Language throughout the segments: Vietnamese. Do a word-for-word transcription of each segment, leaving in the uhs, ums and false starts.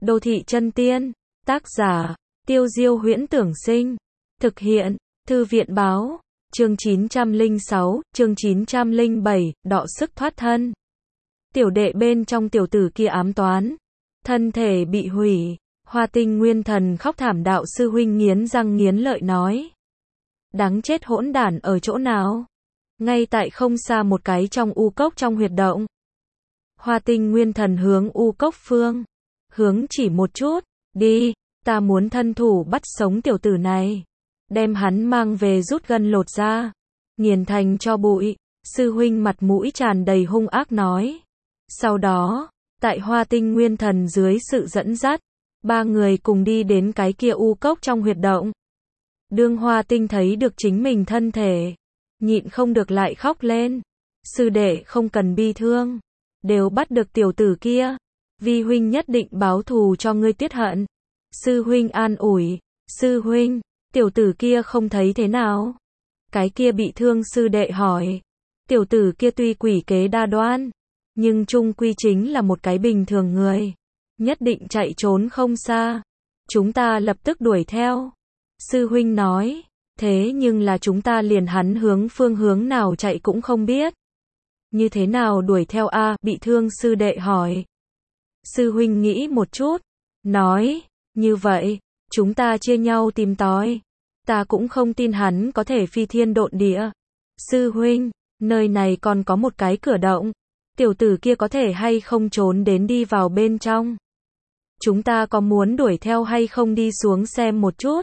Đô thị chân tiên, tác giả, Tiêu Diêu Huyễn Tưởng Sinh, thực hiện, Thư viện báo, chương chín trăm lẻ sáu, chương chín trăm lẻ bảy, đọ sức thoát thân. Tiểu đệ bên trong tiểu tử kia ám toán, thân thể bị hủy, Hoa Tinh Nguyên Thần khóc thảm, đạo sư huynh nghiến răng nghiến lợi nói. Đáng chết, hỗn đản ở chỗ nào? Ngay tại không xa một cái trong u cốc trong huyệt động. Hoa Tinh Nguyên Thần hướng u cốc phương hướng chỉ một chút, đi, ta muốn thân thủ bắt sống tiểu tử này, đem hắn mang về rút gân lột da, nghiền thành cho bụi. Sư huynh mặt mũi tràn đầy hung ác nói. Sau đó, tại Hoa Tinh Nguyên Thần dưới sự dẫn dắt, ba người cùng đi đến cái kia u cốc trong huyệt động. Đương Hoa Tinh thấy được chính mình thân thể, nhịn không được lại khóc lên. Sư đệ không cần bi thương, đều bắt được tiểu tử kia, vi huynh nhất định báo thù cho ngươi tiết hận. Sư huynh an ủi. Sư huynh, tiểu tử kia không thấy thế nào? Cái kia bị thương sư đệ hỏi. Tiểu tử kia tuy quỷ kế đa đoan, nhưng chung quy chính là một cái bình thường người, nhất định chạy trốn không xa. Chúng ta lập tức đuổi theo. Sư huynh nói. Thế nhưng là chúng ta liền hắn hướng phương hướng nào chạy cũng không biết. Như thế nào đuổi theo a? Bị thương sư đệ hỏi. Sư huynh nghĩ một chút, nói, như vậy, chúng ta chia nhau tìm tòi. Ta cũng không tin hắn có thể phi thiên độn địa. Sư huynh, nơi này còn có một cái cửa động, tiểu tử kia có thể hay không trốn đến đi vào bên trong? Chúng ta có muốn đuổi theo hay không, đi xuống xem một chút?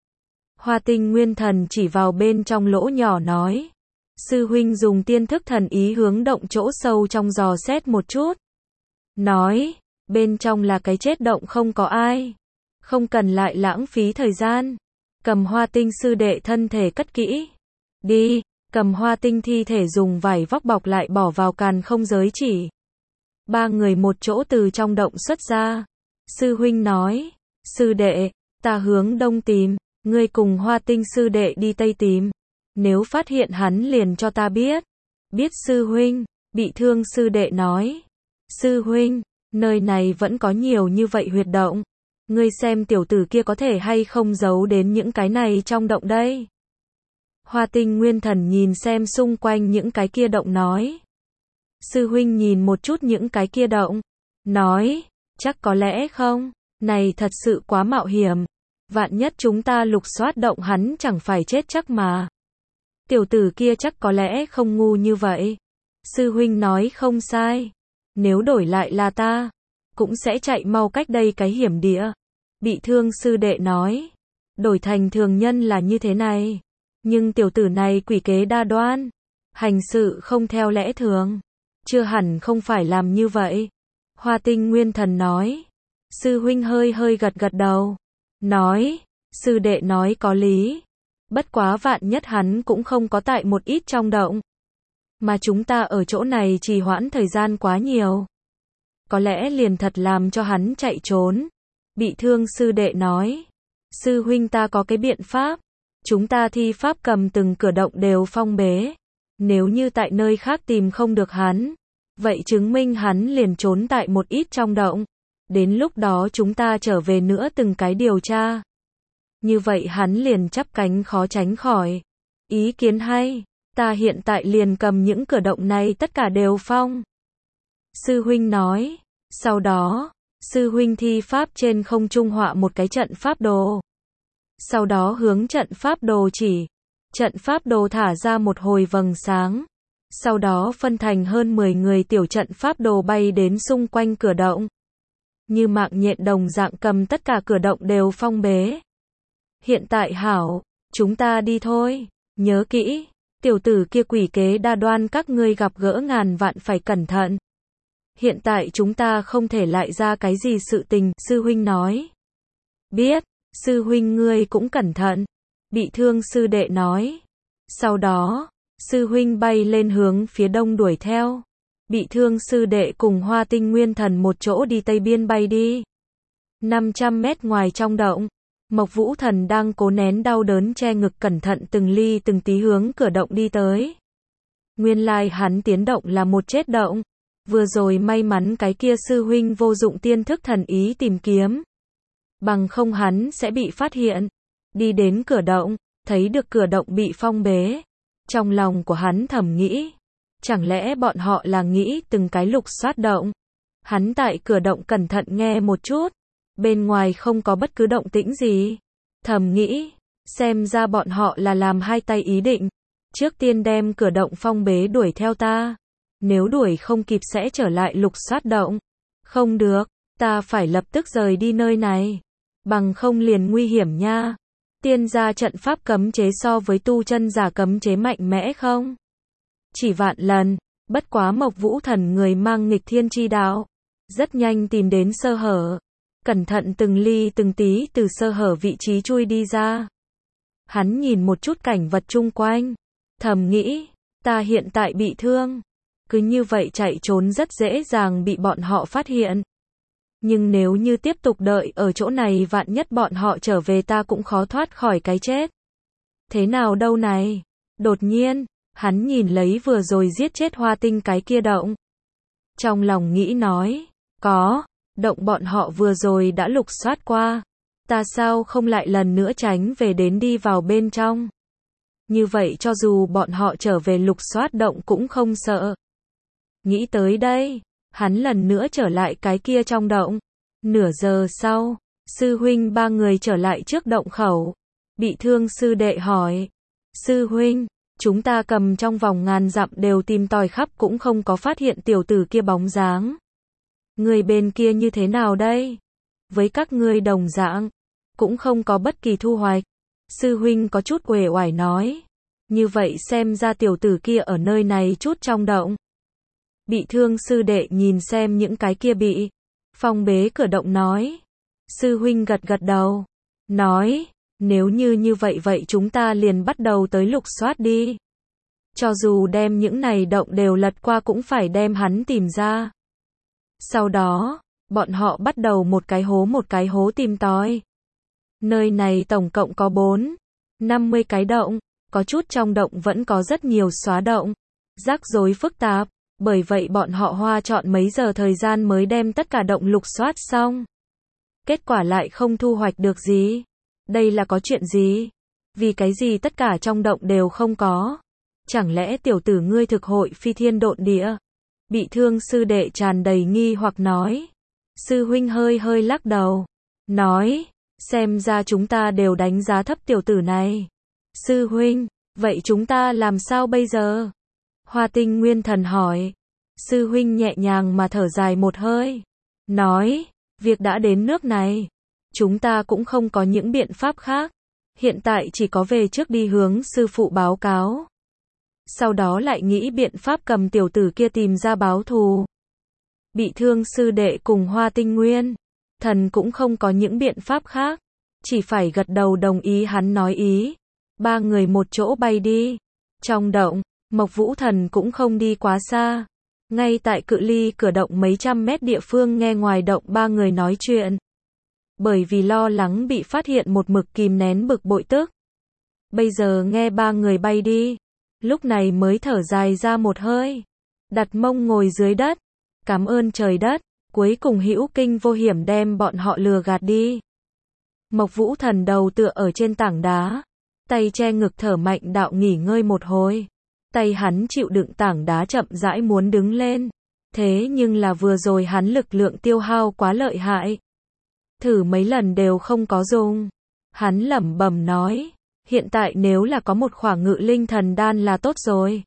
Hoa Tinh Nguyên Thần chỉ vào bên trong lỗ nhỏ nói. Sư huynh dùng tiên thức thần ý hướng động chỗ sâu trong dò xét một chút. Nói, bên trong là cái chết động, không có ai. Không cần lại lãng phí thời gian. Cầm Hoa Tinh sư đệ thân thể cất kỹ. Đi, cầm Hoa Tinh thi thể dùng vải vóc bọc lại bỏ vào càn không giới chỉ. Ba người một chỗ từ trong động xuất ra. Sư huynh nói, sư đệ, ta hướng đông tìm, ngươi cùng Hoa Tinh sư đệ đi tây tìm. Nếu phát hiện hắn liền cho ta biết. Biết sư huynh. Bị thương sư đệ nói. Sư huynh, nơi này vẫn có nhiều như vậy huyệt động. Ngươi xem tiểu tử kia có thể hay không giấu đến những cái này trong động đây. Hoa Tinh Nguyên Thần nhìn xem xung quanh những cái kia động nói. Sư huynh nhìn một chút những cái kia động, nói, chắc có lẽ không, này thật sự quá mạo hiểm. Vạn nhất chúng ta lục soát động hắn chẳng phải chết chắc mà. Tiểu tử kia chắc có lẽ không ngu như vậy. Sư huynh nói không sai. Nếu đổi lại là ta, cũng sẽ chạy mau cách đây cái hiểm địa. Bị thương sư đệ nói. Đổi thành thường nhân là như thế này. Nhưng tiểu tử này quỷ kế đa đoan, hành sự không theo lẽ thường, chưa hẳn không phải làm như vậy. Hoa Tinh Nguyên Thần nói. Sư huynh hơi hơi gật gật đầu. Nói, sư đệ nói có lý. Bất quá vạn nhất hắn cũng không có tại một ít trong động. Mà chúng ta ở chỗ này trì hoãn thời gian quá nhiều. Có lẽ liền thật làm cho hắn chạy trốn. Bị thương sư đệ nói. Sư huynh ta có cái biện pháp. Chúng ta thi pháp cầm từng cửa động đều phong bế. Nếu như tại nơi khác tìm không được hắn, vậy chứng minh hắn liền trốn tại một ít trong động. Đến lúc đó chúng ta trở về nữa từng cái điều tra. Như vậy hắn liền chắp cánh khó tránh khỏi. Ý kiến hay. Ta hiện tại liền cầm những cửa động này tất cả đều phong. Sư huynh nói. Sau đó, sư huynh thi pháp trên không trung họa một cái trận pháp đồ. Sau đó hướng trận pháp đồ chỉ. Trận pháp đồ thả ra một hồi vầng sáng. Sau đó phân thành hơn mười người tiểu trận pháp đồ bay đến xung quanh cửa động. Như mạng nhện đồng dạng cầm tất cả cửa động đều phong bế. Hiện tại hảo, chúng ta đi thôi. Nhớ kỹ, tiểu tử kia quỷ kế đa đoan, các ngươi gặp gỡ ngàn vạn phải cẩn thận. Hiện tại chúng ta không thể lại ra cái gì sự tình, sư huynh nói. Biết, sư huynh ngươi cũng cẩn thận. Bị thương sư đệ nói. Sau đó, sư huynh bay lên hướng phía đông đuổi theo. Bị thương sư đệ cùng Hoa Tinh Nguyên Thần một chỗ đi tây biên bay đi. năm trăm mét ngoài trong động, Mộc Vũ Thần đang cố nén đau đớn che ngực cẩn thận từng ly từng tí hướng cửa động đi tới. Nguyên lai hắn tiến động là một chết động. Vừa rồi may mắn cái kia sư huynh vô dụng tiên thức thần ý tìm kiếm. Bằng không hắn sẽ bị phát hiện. Đi đến cửa động, thấy được cửa động bị phong bế. Trong lòng của hắn thầm nghĩ. Chẳng lẽ bọn họ là nghĩ từng cái lục soát động. Hắn tại cửa động cẩn thận nghe một chút. Bên ngoài không có bất cứ động tĩnh gì. Thầm nghĩ. Xem ra bọn họ là làm hai tay ý định. Trước tiên đem cửa động phong bế đuổi theo ta. Nếu đuổi không kịp sẽ trở lại lục soát động. Không được, ta phải lập tức rời đi nơi này. Bằng không liền nguy hiểm nha. Tiên gia trận pháp cấm chế so với tu chân giả cấm chế mạnh mẽ không? Chỉ vạn lần, bất quá Mộc Vũ Thần người mang nghịch thiên chi đạo. Rất nhanh tìm đến sơ hở. Cẩn thận từng ly từng tí từ sơ hở vị trí chui đi ra. Hắn nhìn một chút cảnh vật chung quanh. Thầm nghĩ, ta hiện tại bị thương. Cứ như vậy chạy trốn rất dễ dàng bị bọn họ phát hiện. Nhưng nếu như tiếp tục đợi ở chỗ này vạn nhất bọn họ trở về ta cũng khó thoát khỏi cái chết. Thế nào đâu này? Đột nhiên, hắn nhìn lấy vừa rồi giết chết Hoa Tinh cái kia động. Trong lòng nghĩ nói, có, động bọn họ vừa rồi đã lục soát qua. Ta sao không lại lần nữa tránh về đến đi vào bên trong. Như vậy cho dù bọn họ trở về lục soát động cũng không sợ. Nghĩ tới đây, hắn lần nữa trở lại cái kia trong động. Nửa giờ sau, sư huynh ba người trở lại trước động khẩu. Bị thương sư đệ hỏi. Sư huynh, chúng ta cầm trong vòng ngàn dặm đều tìm tòi khắp cũng không có phát hiện tiểu tử kia bóng dáng. Người bên kia như thế nào đây? Với các ngươi đồng dạng, cũng không có bất kỳ thu hoạch. Sư huynh có chút uể oải nói. Như vậy xem ra tiểu tử kia ở nơi này chút trong động. Bị thương sư đệ nhìn xem những cái kia bị phong bế cửa động nói. Sư huynh gật gật đầu. Nói, nếu như như vậy vậy chúng ta liền bắt đầu tới lục soát đi. Cho dù đem những này động đều lật qua cũng phải đem hắn tìm ra. Sau đó, bọn họ bắt đầu một cái hố một cái hố tìm tòi. Nơi này tổng cộng có bốn, năm mươi cái động, có chút trong động vẫn có rất nhiều xóa động, rắc rối phức tạp. Bởi vậy bọn họ hoa chọn mấy giờ thời gian mới đem tất cả động lục soát xong. Kết quả lại không thu hoạch được gì. Đây là có chuyện gì? Vì cái gì tất cả trong động đều không có? Chẳng lẽ tiểu tử ngươi thực hội phi thiên độn địa? Bị thương sư đệ tràn đầy nghi hoặc nói. Sư huynh hơi hơi lắc đầu. Nói, xem ra chúng ta đều đánh giá thấp tiểu tử này. Sư huynh, vậy chúng ta làm sao bây giờ? Hoa Tinh Nguyên Thần hỏi. Sư huynh nhẹ nhàng mà thở dài một hơi. Nói, việc đã đến nước này. Chúng ta cũng không có những biện pháp khác. Hiện tại chỉ có về trước đi hướng sư phụ báo cáo. Sau đó lại nghĩ biện pháp cầm tiểu tử kia tìm ra báo thù. Bị thương sư đệ cùng Hoa Tinh Nguyên Thần cũng không có những biện pháp khác. Chỉ phải gật đầu đồng ý hắn nói ý. Ba người một chỗ bay đi. Trong động, Mộc Vũ Thần cũng không đi quá xa. Ngay tại cự ly cửa động mấy trăm mét địa phương nghe ngoài động ba người nói chuyện. Bởi vì lo lắng bị phát hiện một mực kìm nén bực bội tức. Bây giờ nghe ba người bay đi. Lúc này mới thở dài ra một hơi. Đặt mông ngồi dưới đất. Cảm ơn trời đất. Cuối cùng hữu kinh vô hiểm đem bọn họ lừa gạt đi. Mộc Vũ Thần đầu tựa ở trên tảng đá. Tay che ngực thở mạnh đạo nghỉ ngơi một hồi. Tay hắn chịu đựng tảng đá chậm rãi muốn đứng lên. Thế nhưng là vừa rồi hắn lực lượng tiêu hao quá lợi hại. Thử mấy lần đều không có dùng. Hắn lẩm bẩm nói. Hiện tại nếu là có một khỏa ngự linh thần đan là tốt rồi.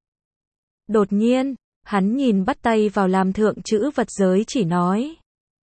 Đột nhiên, hắn nhìn bắt tay vào làm thượng chữ vật giới chỉ nói.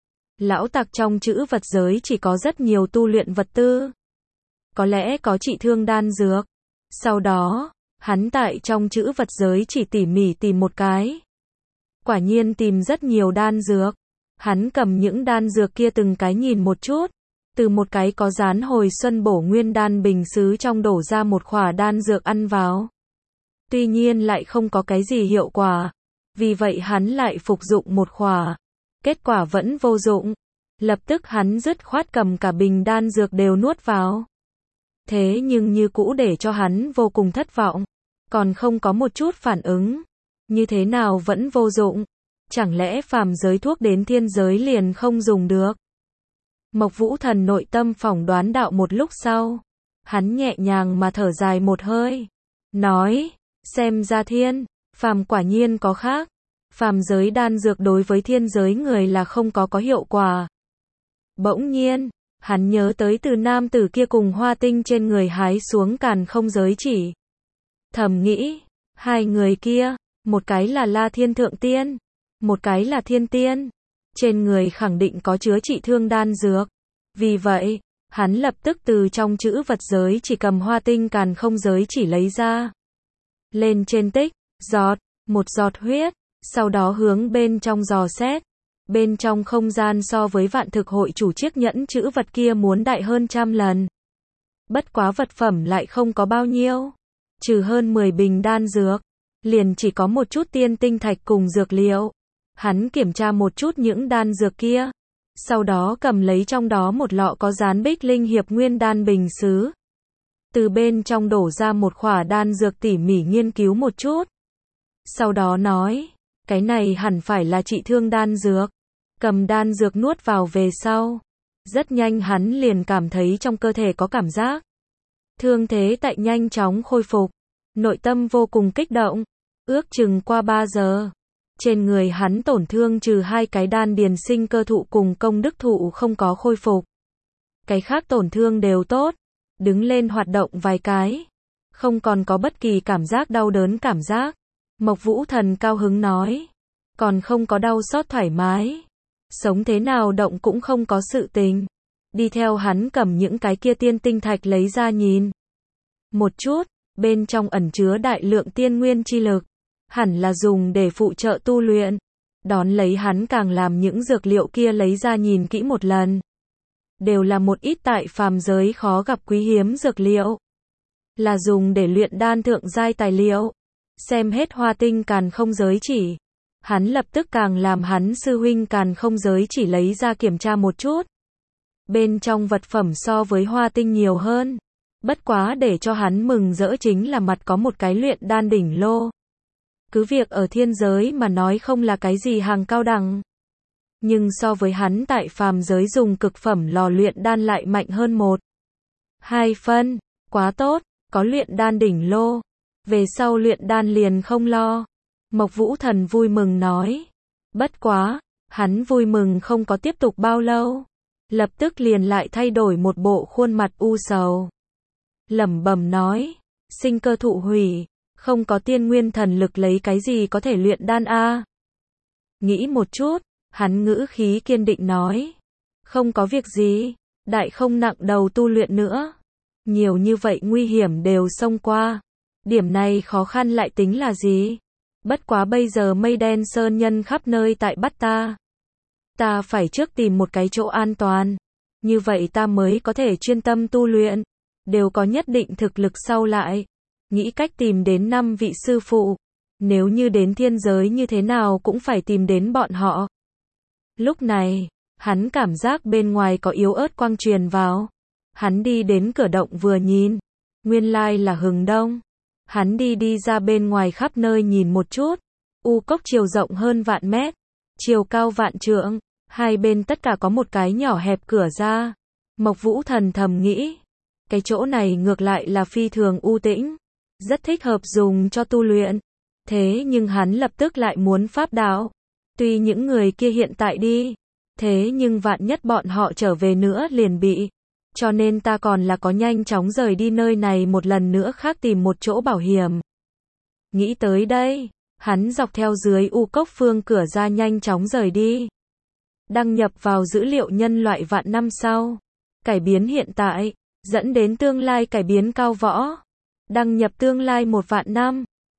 Lão tặc trong chữ vật giới chỉ có rất nhiều tu luyện vật tư. Có lẽ có trị thương đan dược. Sau đó, hắn tại trong chữ vật giới chỉ tỉ mỉ tìm một cái. Quả nhiên tìm rất nhiều đan dược. Hắn cầm những đan dược kia từng cái nhìn một chút. Từ một cái có dán hồi xuân bổ nguyên đan bình sứ trong đổ ra một khỏa đan dược ăn vào. Tuy nhiên lại không có cái gì hiệu quả. Vì vậy hắn lại phục dụng một khỏa. Kết quả vẫn vô dụng. Lập tức hắn dứt khoát cầm cả bình đan dược đều nuốt vào. Thế nhưng như cũ để cho hắn vô cùng thất vọng. Còn không có một chút phản ứng. Như thế nào vẫn vô dụng. Chẳng lẽ phàm giới thuốc đến thiên giới liền không dùng được? Mộc Vũ Thần nội tâm phỏng đoán đạo một lúc sau. Hắn nhẹ nhàng mà thở dài một hơi. Nói, xem ra thiên, phàm quả nhiên có khác. Phàm giới đan dược đối với thiên giới người là không có có hiệu quả. Bỗng nhiên, hắn nhớ tới từ nam tử kia cùng hoa tinh trên người hái xuống càn không giới chỉ. Thầm nghĩ, hai người kia, một cái là La Thiên Thượng Tiên, một cái là Thiên Tiên. Trên người khẳng định có chứa trị thương đan dược. Vì vậy, hắn lập tức từ trong chữ vật giới chỉ cầm hoa tinh càn không giới chỉ lấy ra. Lên trên tích, giọt, một giọt huyết, sau đó hướng bên trong dò xét. Bên trong không gian so với vạn thực hội chủ chiếc nhẫn chữ vật kia muốn đại hơn trăm lần. Bất quá vật phẩm lại không có bao nhiêu. Trừ hơn mười bình đan dược, liền chỉ có một chút tiên tinh thạch cùng dược liệu. Hắn kiểm tra một chút những đan dược kia. Sau đó cầm lấy trong đó một lọ có dán bích linh hiệp nguyên đan bình sứ. Từ bên trong đổ ra một khỏa đan dược tỉ mỉ nghiên cứu một chút. Sau đó nói, cái này hẳn phải là trị thương đan dược. Cầm đan dược nuốt vào về sau. Rất nhanh hắn liền cảm thấy trong cơ thể có cảm giác. Thương thế tại nhanh chóng khôi phục. Nội tâm vô cùng kích động. Ước chừng qua ba giờ. Trên người hắn tổn thương trừ hai cái đan điền sinh cơ thụ cùng công đức thụ không có khôi phục. Cái khác tổn thương đều tốt. Đứng lên hoạt động vài cái. Không còn có bất kỳ cảm giác đau đớn cảm giác. Mộc Vũ Thần cao hứng nói. Còn không có đau xót thoải mái. Sống thế nào động cũng không có sự tình. Đi theo hắn cầm những cái kia tiên tinh thạch lấy ra nhìn. Một chút, bên trong ẩn chứa đại lượng tiên nguyên chi lực. Hẳn là dùng để phụ trợ tu luyện. Đón lấy hắn càng làm những dược liệu kia lấy ra nhìn kỹ một lần. Đều là một ít tại phàm giới khó gặp quý hiếm dược liệu. Là dùng để luyện đan thượng giai tài liệu. Xem hết hoa tinh càn không giới chỉ. Hắn lập tức càng làm hắn sư huynh càn không giới chỉ lấy ra kiểm tra một chút. Bên trong vật phẩm so với hoa tinh nhiều hơn. Bất quá để cho hắn mừng rỡ chính là mặt có một cái luyện đan đỉnh lô. Cứ việc ở thiên giới mà nói không là cái gì hàng cao đẳng. Nhưng so với hắn tại phàm giới dùng cực phẩm lò luyện đan lại mạnh hơn một. Hai phân, quá tốt, có luyện đan đỉnh lô. Về sau luyện đan liền không lo. Mộc Vũ Thần vui mừng nói. Bất quá, hắn vui mừng không có tiếp tục bao lâu. Lập tức liền lại thay đổi một bộ khuôn mặt u sầu. Lẩm bẩm nói, sinh cơ thụ hủy, không có tiên nguyên thần lực lấy cái gì có thể luyện đan a? Nghĩ một chút, hắn ngữ khí kiên định nói. Không có việc gì, đại không nặng đầu tu luyện nữa. Nhiều như vậy nguy hiểm đều xông qua. Điểm này khó khăn lại tính là gì? Bất quá bây giờ mây đen sơn nhân khắp nơi tại bắt ta. Ta phải trước tìm một cái chỗ an toàn. Như vậy ta mới có thể chuyên tâm tu luyện. Đều có nhất định thực lực sau lại. Nghĩ cách tìm đến năm vị sư phụ. Nếu như đến thiên giới như thế nào cũng phải tìm đến bọn họ. Lúc này, hắn cảm giác bên ngoài có yếu ớt quang truyền vào. Hắn đi đến cửa động vừa nhìn. Nguyên lai là hừng đông. Hắn đi đi ra bên ngoài khắp nơi nhìn một chút. U cốc chiều rộng hơn vạn mét. Chiều cao vạn trượng. Hai bên tất cả có một cái nhỏ hẹp cửa ra. Mộc Vũ Thần thầm nghĩ. Cái chỗ này ngược lại là phi thường u tĩnh. Rất thích hợp dùng cho tu luyện. Thế nhưng hắn lập tức lại muốn pháp đạo. Tuy những người kia hiện tại đi. Thế nhưng vạn nhất bọn họ trở về nữa liền bị. Cho nên ta còn là có nhanh chóng rời đi nơi này một lần nữa khác tìm một chỗ bảo hiểm. Nghĩ tới đây, hắn dọc theo dưới u cốc phương cửa ra nhanh chóng rời đi. Đăng nhập vào dữ liệu nhân loại vạn năm sau. Cải biến hiện tại, dẫn đến tương lai cải biến cao võ. Đăng nhập tương lai một vạn năm.